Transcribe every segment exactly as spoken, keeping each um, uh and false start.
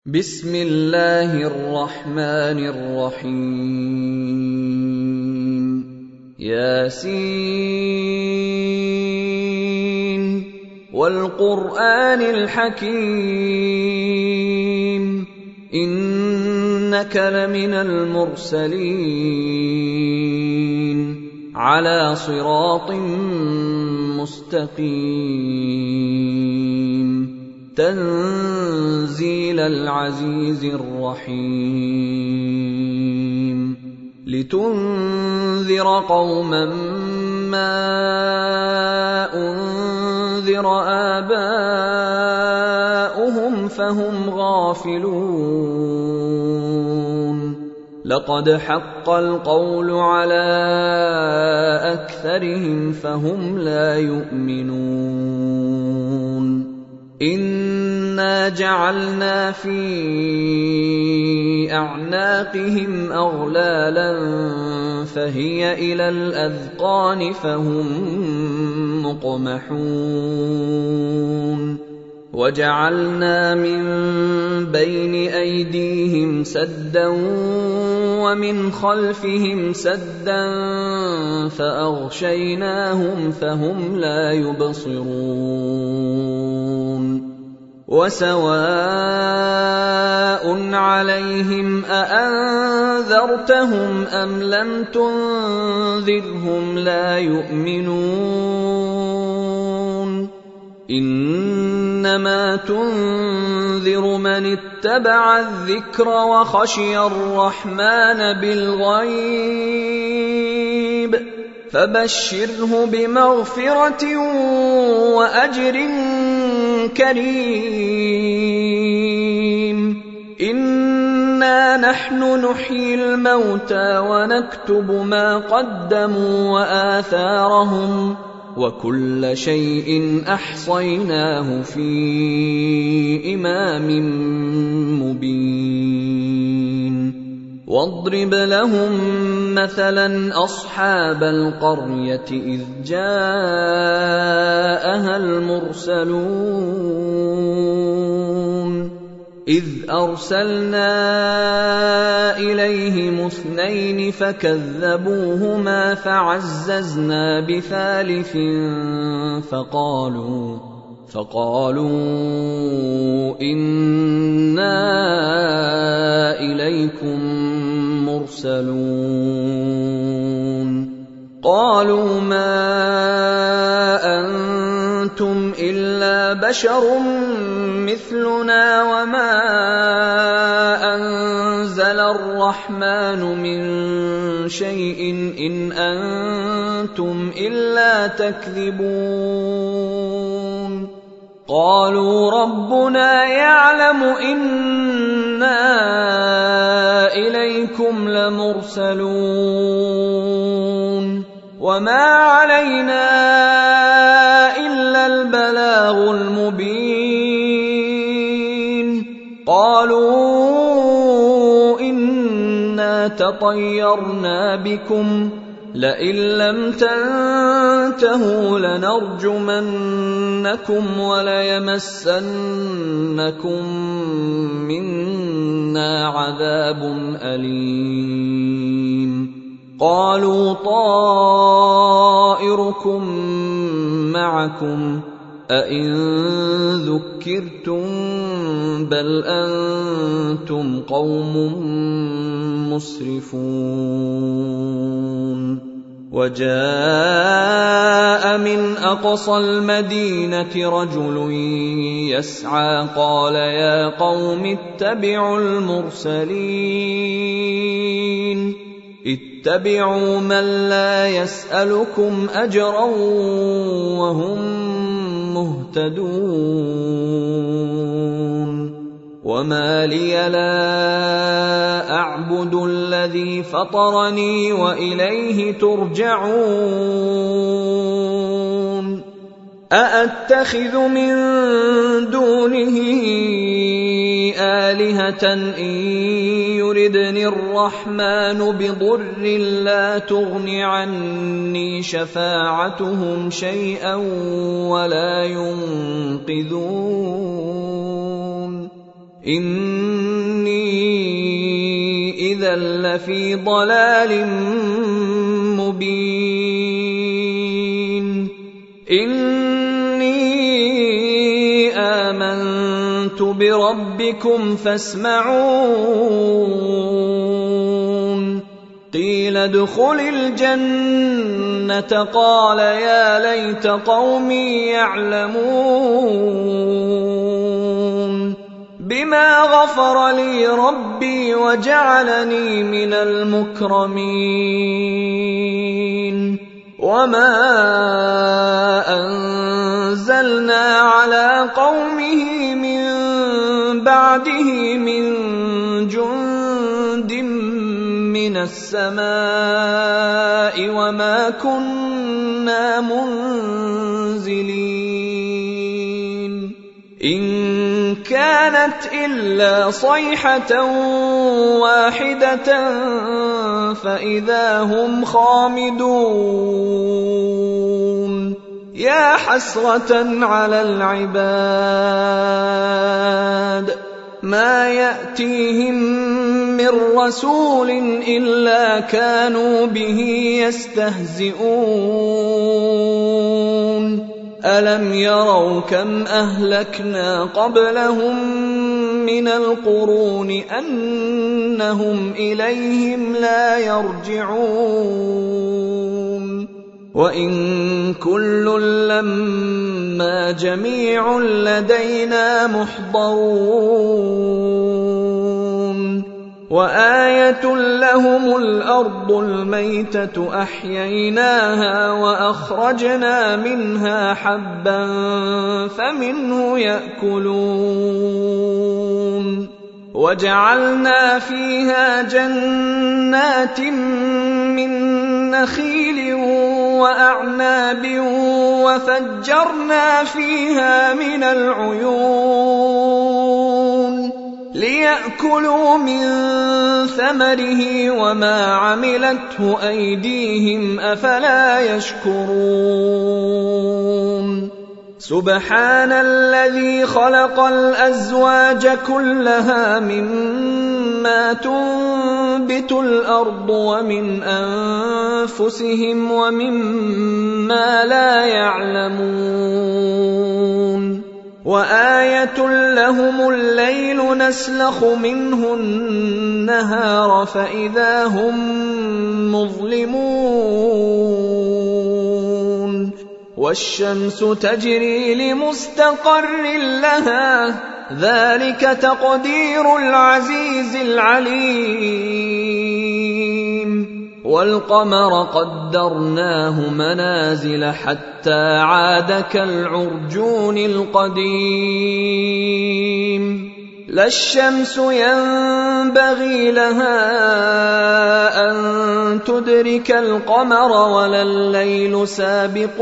بسم الله الرحمن الرحيم ياسين والقرآن الحكيم إنك لمن المرسلين على صراط مستقيم تنزيل العزيز الرحيم لتنذر قوما ما أنذر آباؤهم فهم غافلون لقد حق القول على أكثرهم فهم لا يؤمنون إنا جعلنا في أعناقهم أغلالا فهي إلى الأذقان فهم مقمحون وجعلنا من بين أيديهم سدا ومن خلفهم سدا فأغشيناهم فهم لا يبصرون وسواء عليهم أأنذرتهم أم لم تنذرهم لا يؤمنون إنما تنذر من اتبع الذكر وخشي الرحمن بالغيب فبشره بمغفرة وأجر كريم إنا نحن نحيي الموتى ونكتب ما قدموا وآثارهم وكل شيء أحصيناه في إمام مبين واضرب لهم مثلا أصحاب القرية إذ جاءها المرسلون إذ أرسلنا إليهم اثنين فكذبوهما فعززنا بثالث فقالوا فقالوا إنا إليكم مرسلون قالوا ما أنتم إلا بشر مثلنا وما أنزل الرحمن من شيء إن أنتم إلا تكذبون قالوا ربنا يعلم إنا إليكم لمرسلون وما علينا إلا البلاغ المبين قالوا إنا تطيرنا بكم لئن لم تنتهوا لنرجمنكم وليمسنكم منا عذاب أليم قالوا طائركم معكم أئن ذكرتم بل أنتم قوم مسرفون وجاء من أقصى المدينة رجل يسعى قال يا قوم اتبعوا المرسلين اتبعوا من لا يسألكم أجرا وهم مهتدون وما لي لا أعبد الذي فطرني وإليه ترجعون أأتخذ من دونه آلهة إن يردني الرحمن بضر لا تغن عني شفاعتهم شيئا ولا ينقذون إني إذا لفي ضلال مبين إني آمنت بربكم فاسمعون قيل ادخل الجنة قال يا ليت قومي يعلمون بما غفر لي ربي وجعلني من المكرمين وما أنزلنا على قومه من بعده من جند من السماء وما كنا منزلين إن كانت إلا صيحة واحدة فإذا هم خامدون يا حسرة على العباد ما يأتيهم من رسول إلا كانوا به يستهزئون ألم يروا كم أهلكنا قبلهم من القرون أنهم إليهم لا يرجعون وإن كل لما جميع لدينا محضرون وآية لهم الأرض الميتة أحييناها وأخرجنا منها حبا فمنه يأكلون وجعلنا فيها جنات من نخيل وأعناب وفجرنا فيها من العيون ليأكلوا من ثمره وما عملته أيديهم أفلا يشكرون سبحان الذي خلق الأزواج كلها مما تنبت الأرض ومن أنفسهم ومما لا يعلمون وآية لهم الليل نسلخ منه النهار فإذا هم مظلمون والشمس تجري لمستقر لها ذلك تقدير العزيز العليم والقمر قدرناه منازل حتى عاد كالعرجون القديم لا الشمس ينبغي لها أن تدرك القمر ولا الليل سابق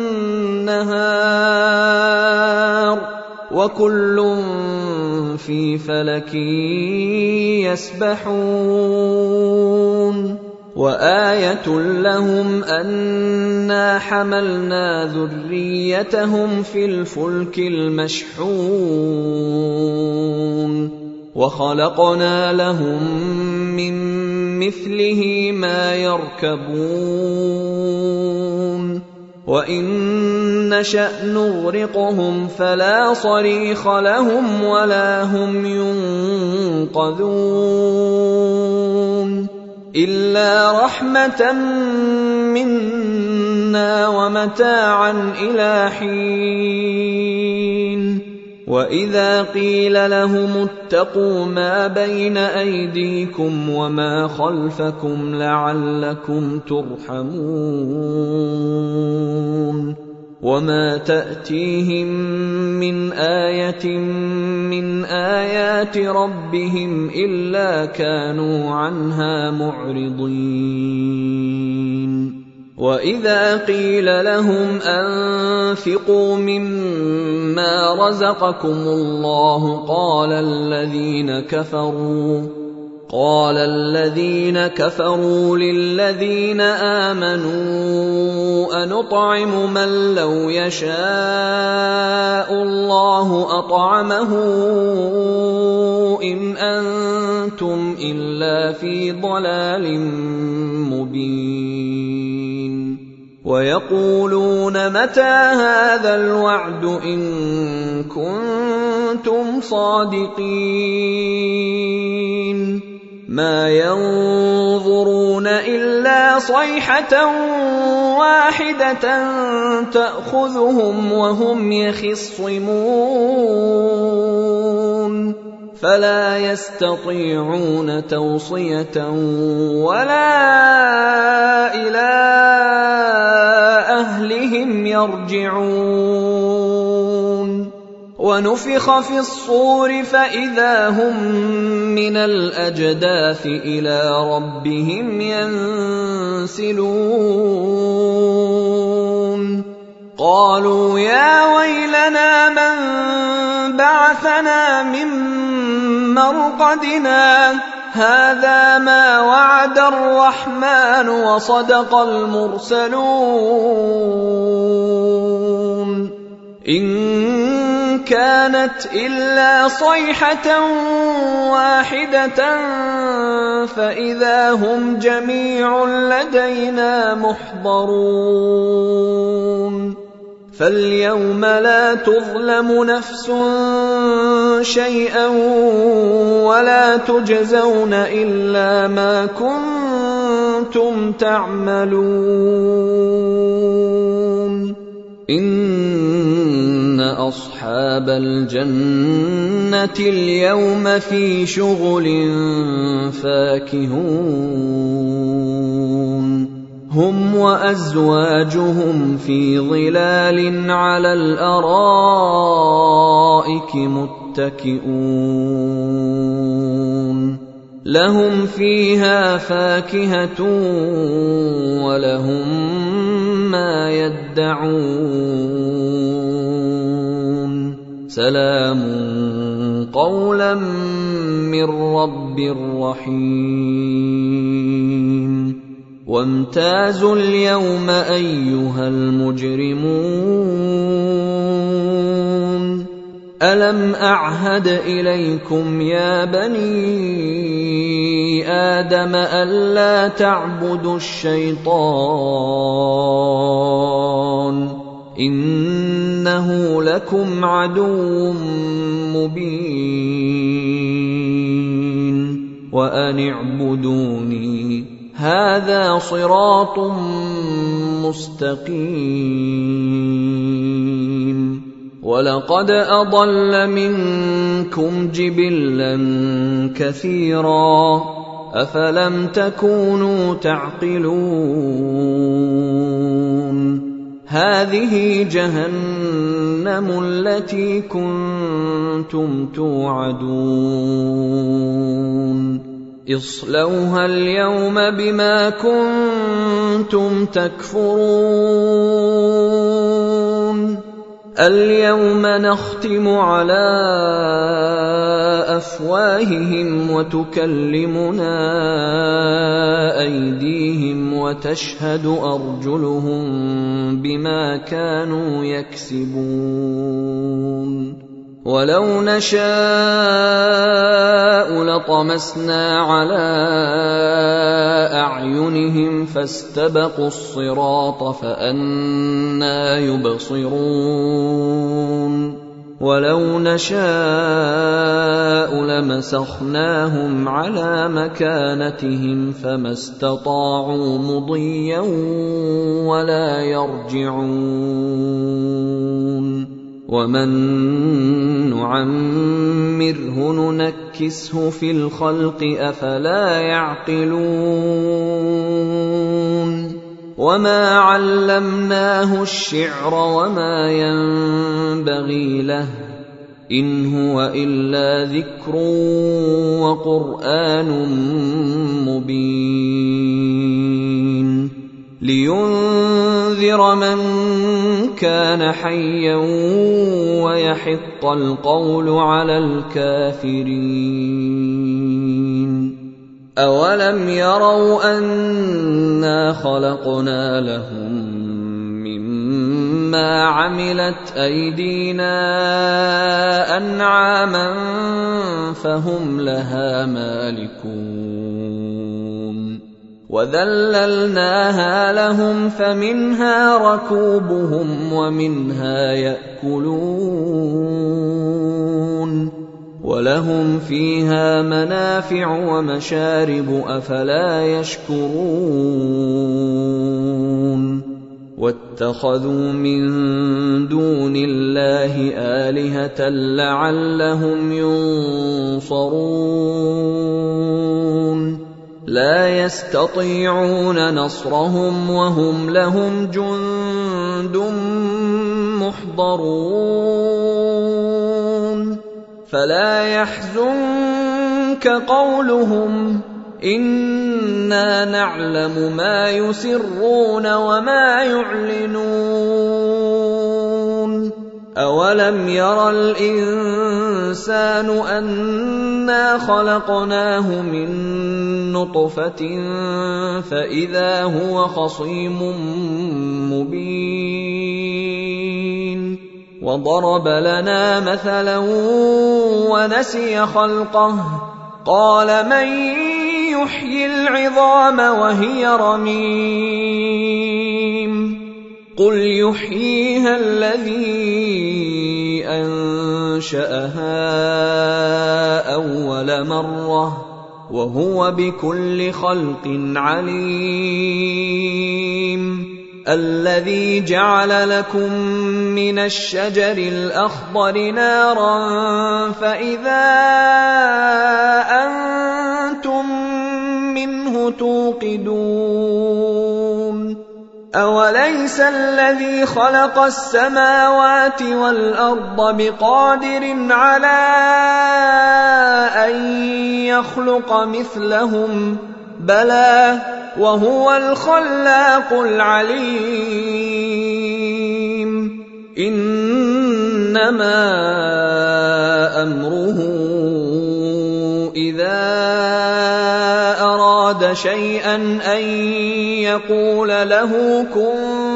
النهار وكل في فلك يسبحون وآية لهم أنا حملنا ذريتهم في الفلك المشحون وخلقنا لهم من مثله ما يركبون وإن نشأ نغرقهم فلا صريخ لهم ولا هم ينقذون إلا رحمة منا ومتاعا إلى حين وإذا قيل لهم اتقوا ما بين أيديكم وما خلفكم لعلكم ترحمون وما تأتيهم من آية من آيات ربهم إلا كانوا عنها معرضين وإذا قيل لهم أنفقوا مما رزقكم الله قال الذين كفروا قال الذين كفروا للذين آمنوا أنطعم من لو يشاء الله أطعمه إن أنتم إلا في ضلال مبين ويقولون متى هذا الوعد إن كنتم صادقين ما ينظرون إلا صيحة واحدة تأخذهم وهم يخصمون فلا يستطيعون توصية ولا إلى أهلهم يرجعون ونفخ في الصور فإذا هم من الأجداث إلى ربهم ينسلون قالوا يا ويلنا من بعثنا من مرقدنا هذا ما وعد الرحمن وصدق المرسلون إن كانت إلا صيحة واحدة فإذا هم جميع لدينا محضرون فاليوم لا تظلم نفس شيئا ولا تجزون إلا ما كنتم تعملون إن أصحاب الجنة اليوم في شغل فاكهون هم وأزواجهم في ظلال على الأرائك متكئون لهم فيها فاكهة ولهم ما يدعون سلام قولا من رب رحيم وامتازوا اليوم أيها المجرمون ألم أعهد إليكم يا بني آدم ألا تعبدوا الشيطان إنه لكم عدو مبين وأن اعبدوني هذا صراط مستقيم ولقد أضل منكم جبلا كثيرا أفلم تكونوا تعقلون هذه جهنم التي كنتم توعدون اصلوها اليوم بما كنتم تكفرون اليوم نختم على أفواههم وتكلمنا أيديهم وتشهد أرجلهم بما كانوا يكسبون ولو نشاء لطمسنا على أعينهم فاستبقوا الصراط فأنى يبصرون ولو نشاء لمسخناهم على مكانتهم فما استطاعوا مضيا ولا يرجعون ومن نعمره ننكسه في الخلق أفلا يعقلون وما علمناه الشعر وما ينبغي له إن هو إلا ذكر وقرآن مبين لينذر من كان حيا ويحق القول على الكافرين أَوَلَمْ يَرَوْا أَنَّا خَلَقْنَا لَهُم مِّمَّا عَمِلَتْ أَيْدِينَا أَنْعَامًا فَهُمْ لَهَا مَالِكُونَ وَذَلَّلْنَاهَا لَهُمْ فَمِنْهَا رَكُوبُهُمْ وَمِنْهَا يَأْكُلُونَ وَلَهُمْ فِيهَا مَنَافِعُ وَمَشَارِبُ أَفَلَا يَشْكُرُونَ وَاتَّخَذُوا مِن دُونِ اللَّهِ آلِهَةً لَّعَلَّهُمْ يُنصَرُونَ لَا يَسْتَطِيعُونَ نَصْرَهُمْ وَهُمْ لَهُمْ جُندٌ مُّحْضَرُونَ فَلَا يَحْزُنكَ قَوْلُهُمْ إِنَّا نَعْلَمُ مَا يُسِرُّونَ وَمَا يُعْلِنُونَ أَوَلَمْ يَرَ الْإِنسَانُ أَنَّا خَلَقْنَاهُ مِن نُّطْفَةٍ فَإِذَا هُوَ خَصِيمٌ مُّبِينٌ وَضَرَبَ لَنَا مَثَلًا وَنَسِيَ خَلْقَهُ قَالَ مَن يُحْيِي الْعِظَامَ وَهِيَ رَمِيمٌ قُلْ يُحْيِيهَا الَّذِي أَنشَأَهَا أَوَّلَ مَرَّةٍ وَهُوَ بِكُلِّ خَلْقٍ عَلِيمٌ الَّذِي جَعَلَ لَكُم مِّنَ الشَّجَرِ الْأَخْضَرِ نَارًا فَإِذَا أَنتُم مِّنْهُ تُوقِدُونَ أَوَلَيْسَ الَّذِي خَلَقَ السَّمَاوَاتِ وَالْأَرْضَ بِقَادِرٍ عَلَىٰ أَن يَخْلُقَ مِثْلَهُم بَلَىٰ وَهُوَ الْخَلَّاقُ الْعَلِيمُ إِنَّمَا أَمْرُهُ إِذَا أَرَادَ شَيْئًا أَن يَقُولَ لَهُ كُن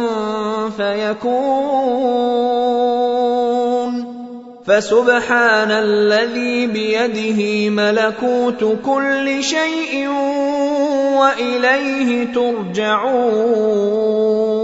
فَيَكُونُ فَسُبْحَانَ الَّذِي بِيَدِهِ مَلَكُوتُ كُلِّ شَيْءٍ وَإِلَيْهِ تُرْجَعُونَ